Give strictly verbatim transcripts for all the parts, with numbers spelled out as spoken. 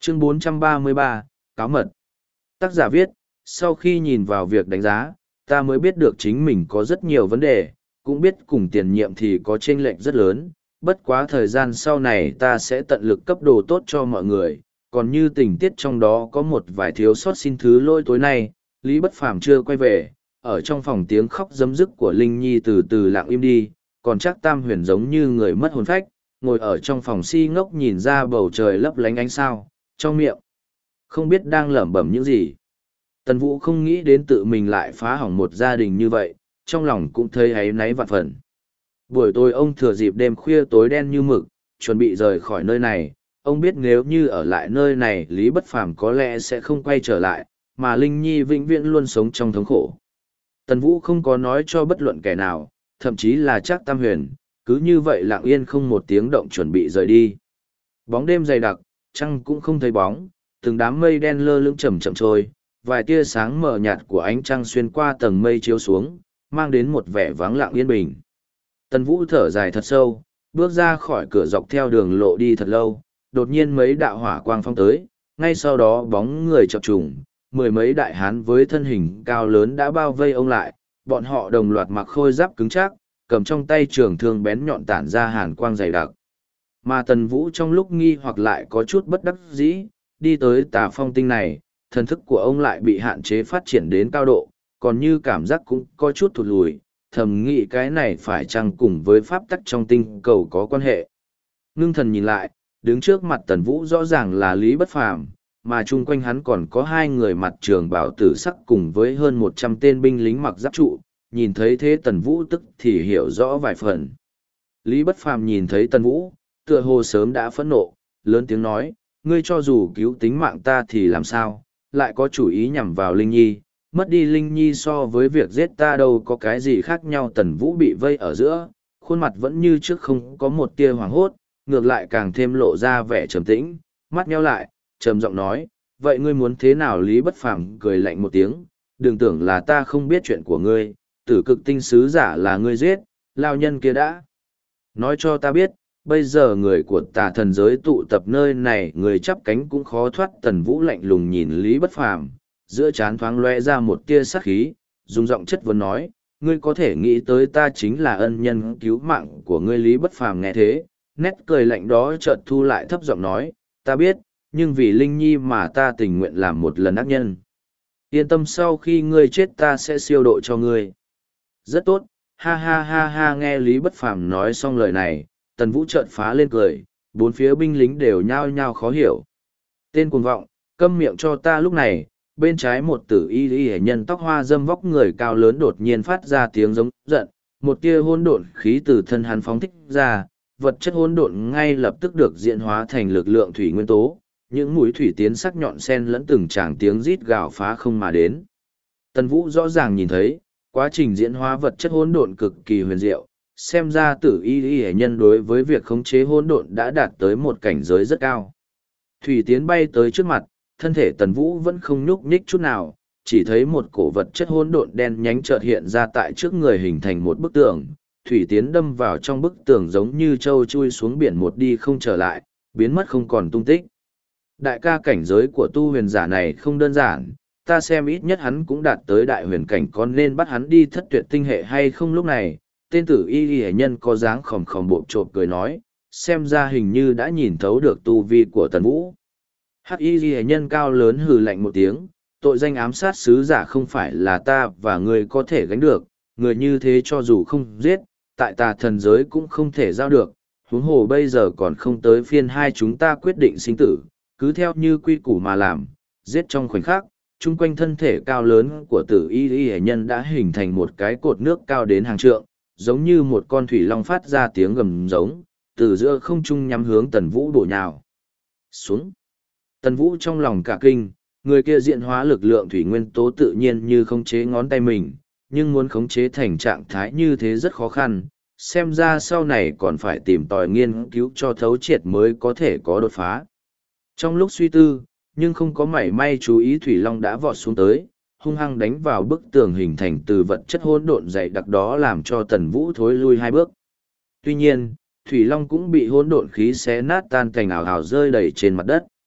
Chương bốn trăm ba mươi ba, Cáo mật. Tác giả viết, sau khi nhìn vào việc đánh giá, ta mới biết được chính mình có rất nhiều vấn đề, cũng biết cùng tiền nhiệm thì có chênh lệch rất lớn, bất quá thời gian sau này ta sẽ tận lực cấp đồ tốt cho mọi người, còn như tình tiết trong đó có một vài thiếu sót xin thứ lỗi. Tối nay, Lý Bất Phàm chưa quay về, ở trong phòng tiếng khóc giấm dứt của Linh Nhi từ từ lặng im đi, còn chắc Tam Huyền giống như người mất hồn phách, ngồi ở trong phòng si ngốc nhìn ra bầu trời lấp lánh ánh sao, trong miệng không biết đang lẩm bẩm những gì. Tần Vũ không nghĩ đến tự mình lại phá hỏng một gia đình như vậy, trong lòng cũng thấy áy náy vạn phần. Buổi tối ông thừa dịp đêm khuya tối đen như mực, chuẩn bị rời khỏi nơi này. Ông biết nếu như ở lại nơi này Lý Bất Phàm có lẽ sẽ không quay trở lại, mà Linh Nhi vĩnh viễn luôn sống trong thống khổ. Tần Vũ không có nói cho bất luận kẻ nào, thậm chí là Trác Tam Huyền, cứ như vậy lặng yên không một tiếng động chuẩn bị rời đi. Bóng đêm dày đặc, trăng cũng không thấy bóng, từng đám mây đen lơ lửng chậm chậm trôi, vài tia sáng mờ nhạt của ánh trăng xuyên qua tầng mây chiếu xuống, mang đến một vẻ vắng lặng yên bình. Tần Vũ thở dài thật sâu, bước ra khỏi cửa dọc theo đường lộ đi thật lâu, đột nhiên mấy đạo hỏa quang phong tới, ngay sau đó bóng người chập trùng, mười mấy đại hán với thân hình cao lớn đã bao vây ông lại, bọn họ đồng loạt mặc khôi giáp cứng chắc, cầm trong tay trường thương bén nhọn tản ra hàn quang dày đặc. Mà Tần Vũ trong lúc nghi hoặc lại có chút bất đắc dĩ, đi tới Tà Phong Tinh này, thần thức của ông lại bị hạn chế phát triển đến cao độ, còn như cảm giác cũng có chút thụt lùi, thầm nghĩ cái này phải chăng cùng với pháp tắc trong tinh cầu có quan hệ. Ngưng thần nhìn lại, đứng trước mặt Tần Vũ rõ ràng là Lý Bất Phàm, mà chung quanh hắn còn có hai người mặt trường bảo tử sắc cùng với hơn một trăm tên binh lính mặc giáp trụ, nhìn thấy thế Tần Vũ tức thì hiểu rõ vài phần. Lý Bất Phàm nhìn thấy Tần Vũ, tựa hồ sớm đã phẫn nộ, lớn tiếng nói, ngươi cho dù cứu tính mạng ta thì làm sao, lại có chủ ý nhằm vào Linh Nhi, mất đi Linh Nhi so với việc giết ta đâu có cái gì khác nhau. Tần Vũ bị vây ở giữa, khuôn mặt vẫn như trước không có một tia hoảng hốt, ngược lại càng thêm lộ ra vẻ trầm tĩnh, mắt nheo lại, trầm giọng nói, vậy ngươi muốn thế nào? Lý Bất Phàm cười lạnh một tiếng, đừng tưởng là ta không biết chuyện của ngươi, tử cực tinh sứ giả là ngươi giết, lao nhân kia đã nói cho ta biết, bây giờ người của Tà Thần giới tụ tập nơi này, người chắp cánh cũng khó thoát. Tần Vũ lạnh lùng nhìn Lý Bất Phàm, giữa trán thoáng lóe ra một tia sát khí, dùng giọng chất vấn nói, ngươi có thể nghĩ tới ta chính là ân nhân cứu mạng của ngươi? Lý Bất Phàm nghe thế, nét cười lạnh đó chợt thu lại, thấp giọng nói, ta biết, nhưng vì Linh Nhi mà ta tình nguyện làm một lần ác nhân. Yên tâm, sau khi ngươi chết ta sẽ siêu độ cho ngươi. Rất tốt, ha ha ha ha. Nghe Lý Bất Phàm nói xong lời này, Tần Vũ chợt phá lên cười, bốn phía binh lính đều nhao nhao khó hiểu. Tên cuồng vọng, câm miệng cho ta. Lúc này, bên trái một tử y y nhân tóc hoa dâm vóc người cao lớn đột nhiên phát ra tiếng giống giận, một tia hỗn độn khí từ thân hắn phóng thích ra, vật chất hỗn độn ngay lập tức được diễn hóa thành lực lượng thủy nguyên tố, những mũi thủy tiến sắc nhọn xen lẫn từng tràng tiếng rít gào phá không mà đến. Tần Vũ rõ ràng nhìn thấy, quá trình diễn hóa vật chất hỗn độn cực kỳ huyền diệu, xem ra tử y y nhân đối với việc khống chế hỗn độn đã đạt tới một cảnh giới rất cao. Thủy tiến bay tới trước mặt, thân thể Tần Vũ vẫn không nhúc nhích chút nào, chỉ thấy một cổ vật chất hỗn độn đen nhánh chợt hiện ra tại trước người, hình thành một bức tường. Thủy tiến đâm vào trong bức tường giống như trâu chui xuống biển, một đi không trở lại, biến mất không còn tung tích. Đại ca, cảnh giới của tu huyền giả này không đơn giản, ta xem ít nhất hắn cũng đạt tới đại huyền cảnh, có nên bắt hắn đi thất tuyệt tinh hệ hay không? Lúc này, tên tử y y nhân có dáng khòm khòm bộp chộp cười nói, xem ra hình như đã nhìn thấu được tu vi của Tần Vũ. Hắc y y nhân cao lớn hừ lạnh một tiếng, tội danh ám sát sứ giả không phải là ta và ngươi có thể gánh được, người như thế cho dù không giết, tại Tà Thần giới cũng không thể giao được, huống hồ bây giờ còn không tới phiên hai chúng ta quyết định sinh tử, cứ theo như quy củ mà làm, giết trong khoảnh khắc. Chung quanh thân thể cao lớn của tử y y nhân đã hình thành một cái cột nước cao đến hàng trượng, giống như một con thủy long phát ra tiếng gầm giống, từ giữa không trung nhắm hướng Tần Vũ bổ nhào xuống. Tần Vũ trong lòng cả kinh, người kia diện hóa lực lượng thủy nguyên tố tự nhiên như khống chế ngón tay mình, nhưng muốn khống chế thành trạng thái như thế rất khó khăn, xem ra sau này còn phải tìm tòi nghiên cứu cho thấu triệt mới có thể có đột phá. Trong lúc suy tư, nhưng không có mảy may chú ý, thủy long đã vọt xuống tới, hung hăng đánh vào bức tường hình thành từ vật chất hỗn độn dày đặc đó, làm cho Tần Vũ thối lui hai bước. Tuy nhiên, thủy long cũng bị hỗn độn khí xé nát tan cảnh, ảo ảo rơi đầy trên mặt đất.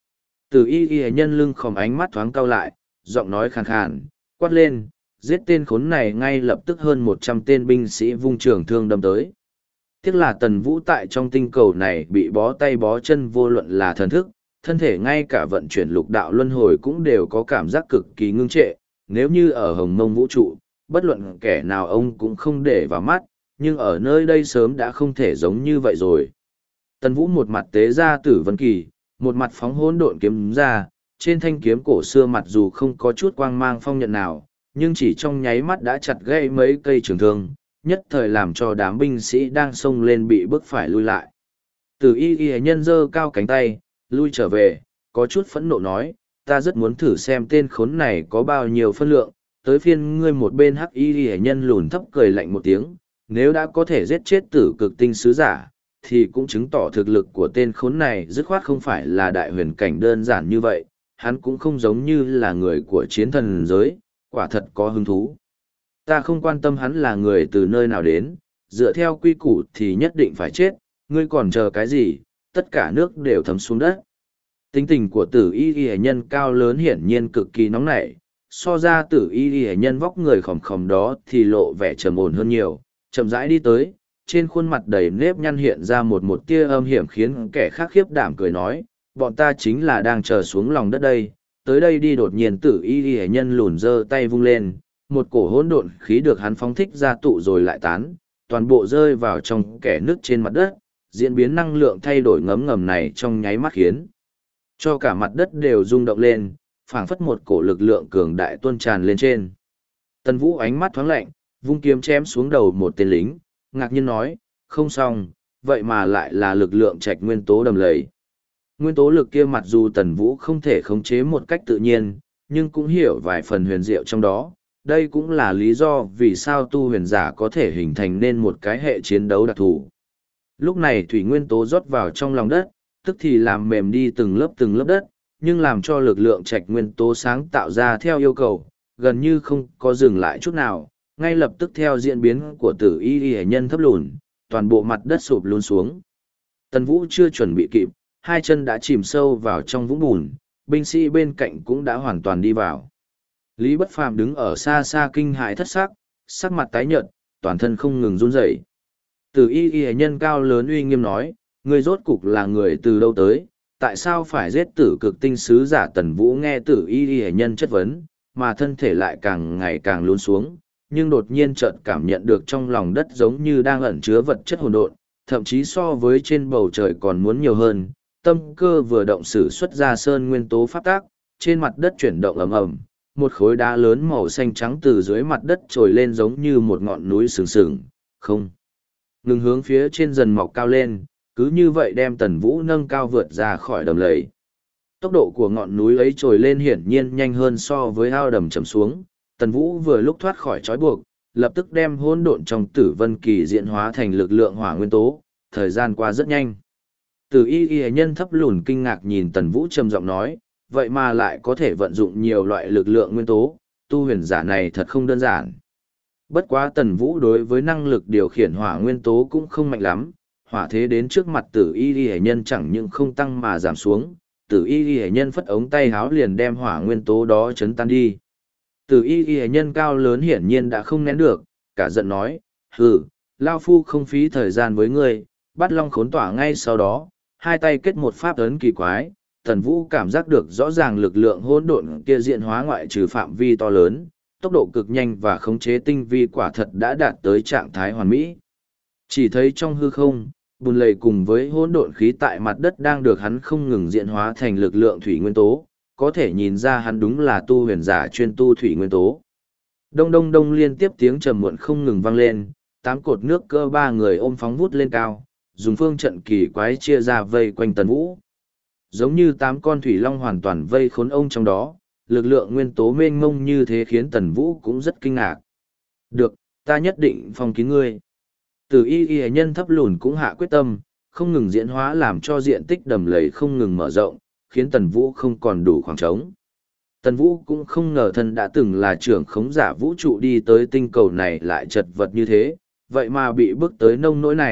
Tử y y nhân lưng khom ánh mắt thoáng cau lại, giọng nói khàn khàn, quát lên, giết tên khốn này ngay lập tức. Hơn một trăm tên binh sĩ vung trường thương đâm tới. Tiếc là Tần Vũ tại trong tinh cầu này bị bó tay bó chân, vô luận là thần thức, thân thể ngay cả vận chuyển lục đạo luân hồi cũng đều có cảm giác cực kỳ ngưng trệ. Nếu như ở hồng mông vũ trụ, bất luận kẻ nào ông cũng không để vào mắt, nhưng ở nơi đây sớm đã không thể giống như vậy rồi. Tần Vũ một mặt tế ra Tử Vân Kỳ, một mặt phóng hỗn độn kiếm ra, trên thanh kiếm cổ xưa mặc dù không có chút quang mang phong nhận nào, nhưng chỉ trong nháy mắt đã chặt gãy mấy cây trường thương, nhất thời làm cho đám binh sĩ đang xông lên bị bức phải lui lại. Tử y y nhân giơ cao cánh tay, lui trở về, có chút phẫn nộ nói, ta rất muốn thử xem tên khốn này có bao nhiêu phân lượng, tới phiên ngươi. Một bên hắc y y nhân lùn thấp cười lạnh một tiếng, nếu đã có thể giết chết tử cực tinh sứ giả, thì cũng chứng tỏ thực lực của tên khốn này dứt khoát không phải là đại huyền cảnh đơn giản như vậy, hắn cũng không giống như là người của chiến thần giới, quả thật có hứng thú. Ta không quan tâm hắn là người từ nơi nào đến, dựa theo quy củ thì nhất định phải chết, ngươi còn chờ cái gì, tất cả nước đều thấm xuống đất. Tính tình của tử y y nhân cao lớn hiển nhiên cực kỳ nóng nảy, so ra tử y y nhân vóc người khòm khòm đó thì lộ vẻ trầm ổn hơn nhiều, chậm rãi đi tới, trên khuôn mặt đầy nếp nhăn hiện ra một một tia âm hiểm khiến kẻ khác khiếp đảm cười nói, bọn ta chính là đang chờ xuống lòng đất đây, tới đây đi. Đột nhiên tử y y nhân lùn giơ tay vung lên, một cổ hỗn độn khí được hắn phóng thích ra tụ rồi lại tán, toàn bộ rơi vào trong kẻ nước trên mặt đất, diễn biến năng lượng thay đổi ngấm ngầm này trong nháy mắt khiến cho cả mặt đất đều rung động lên, phảng phất một cổ lực lượng cường đại tuôn tràn lên trên. Tần Vũ ánh mắt thoáng lạnh, vung kiếm chém xuống đầu một tên lính, ngạc nhiên nói, không xong, vậy mà lại là lực lượng trạch nguyên tố đầm lầy. Nguyên tố lực kia mặc dù Tần Vũ không thể khống chế một cách tự nhiên, nhưng cũng hiểu vài phần huyền diệu trong đó. Đây cũng là lý do vì sao tu huyền giả có thể hình thành nên một cái hệ chiến đấu đặc thù. Lúc này thủy nguyên tố rót vào trong lòng đất, tức thì làm mềm đi từng lớp từng lớp đất, nhưng làm cho lực lượng trạch nguyên tố sáng tạo ra theo yêu cầu, gần như không có dừng lại chút nào, ngay lập tức theo diễn biến của tử y y nhân thấp lùn, toàn bộ mặt đất sụp luôn xuống. Tần Vũ chưa chuẩn bị kịp, hai chân đã chìm sâu vào trong vũng bùn, binh sĩ bên cạnh cũng đã hoàn toàn đi vào. Lý Bất Phàm đứng ở xa xa kinh hãi thất sắc, sắc mặt tái nhợt, toàn thân không ngừng run rẩy. Tử y y nhân cao lớn uy nghiêm nói, ngươi rốt cục là người từ đâu tới, tại sao phải giết tử cực tinh sứ giả? Tần Vũ nghe tử y y nhân chất vấn, mà thân thể lại càng ngày càng lún xuống, nhưng đột nhiên chợt cảm nhận được trong lòng đất giống như đang ẩn chứa vật chất hỗn độn, thậm chí so với trên bầu trời còn muốn nhiều hơn. Tâm cơ vừa động sử xuất ra sơn nguyên tố pháp tác, trên mặt đất chuyển động ầm ầm, một khối đá lớn màu xanh trắng từ dưới mặt đất trồi lên giống như một ngọn núi sừng sừng, không ngừng hướng phía trên dần mọc cao lên, cứ như vậy đem Tần Vũ nâng cao vượt ra khỏi đầm lầy. Tốc độ của ngọn núi ấy trồi lên hiển nhiên nhanh hơn so với ao đầm chầm xuống. Tần Vũ vừa lúc thoát khỏi trói buộc, lập tức đem hỗn độn trong Tử Vân Kỳ diễn hóa thành lực lượng hỏa nguyên tố, thời gian qua rất nhanh. Tử y y nhân thấp lùn kinh ngạc nhìn Tần Vũ trầm giọng nói, vậy mà lại có thể vận dụng nhiều loại lực lượng nguyên tố, tu huyền giả này thật không đơn giản. Bất quá Tần Vũ đối với năng lực điều khiển hỏa nguyên tố cũng không mạnh lắm, hỏa thế đến trước mặt tử y y nhân chẳng những không tăng mà giảm xuống, tử y y nhân phất ống tay háo liền đem hỏa nguyên tố đó chấn tan đi. Tử y y nhân cao lớn hiển nhiên đã không nén được, cả giận nói, hừ, Lao Phu không phí thời gian với ngươi, bắt long khốn tỏa ngay sau đó, hai tay kết một pháp ấn kỳ quái. Tần Vũ cảm giác được rõ ràng lực lượng hỗn độn kia diện hóa ngoại trừ phạm vi to lớn, tốc độ cực nhanh và khống chế tinh vi quả thật đã đạt tới trạng thái hoàn mỹ. Chỉ thấy trong hư không, bùn lầy cùng với hỗn độn khí tại mặt đất đang được hắn không ngừng diễn hóa thành lực lượng thủy nguyên tố, có thể nhìn ra hắn đúng là tu huyền giả chuyên tu thủy nguyên tố. Đông đông đông liên tiếp tiếng trầm muộn không ngừng vang lên, tám cột nước cơ ba người ôm phóng vút lên cao, dùng phương trận kỳ quái chia ra vây quanh Tần Vũ. Giống như tám con thủy long hoàn toàn vây khốn ông trong đó, lực lượng nguyên tố mênh mông như thế khiến Tần Vũ cũng rất kinh ngạc. Được, ta nhất định phong kín ngươi. Tử y y nhân thấp lùn cũng hạ quyết tâm, không ngừng diễn hóa làm cho diện tích đầm lầy không ngừng mở rộng, khiến Tần Vũ không còn đủ khoảng trống. Tần Vũ cũng không ngờ thân đã từng là trưởng khống giả vũ trụ đi tới tinh cầu này lại chật vật như thế, vậy mà bị bước tới nông nỗi này,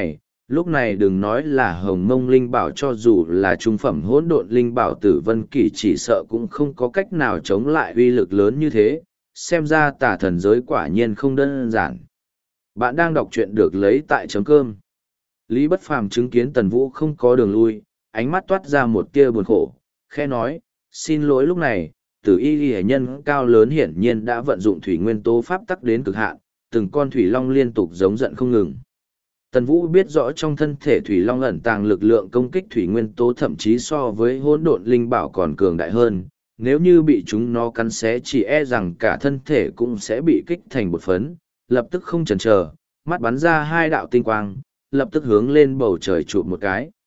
Lúc này đừng nói là hồng mông linh bảo, cho dù là trung phẩm hỗn độn linh bảo tử vân kỷ chỉ sợ cũng không có cách nào chống lại uy lực lớn như thế, xem ra tà thần giới quả nhiên không đơn giản. Bạn đang đọc truyện được lấy tại chấm cơm. Lý Bất Phàm chứng kiến Tần Vũ không có đường lui, ánh mắt toát ra một tia buồn khổ, khẽ nói, xin lỗi. Lúc này, tử y y nhân cao lớn hiển nhiên đã vận dụng thủy nguyên tố pháp tắc đến cực hạn, từng con thủy long liên tục giống giận không ngừng. Tần Vũ biết rõ trong thân thể thủy long ẩn tàng lực lượng công kích thủy nguyên tố thậm chí so với hỗn độn linh bảo còn cường đại hơn, nếu như bị chúng nó cắn xé chỉ e rằng cả thân thể cũng sẽ bị kích thành bột phấn, lập tức không chần chờ, mắt bắn ra hai đạo tinh quang, lập tức hướng lên bầu trời chụp một cái.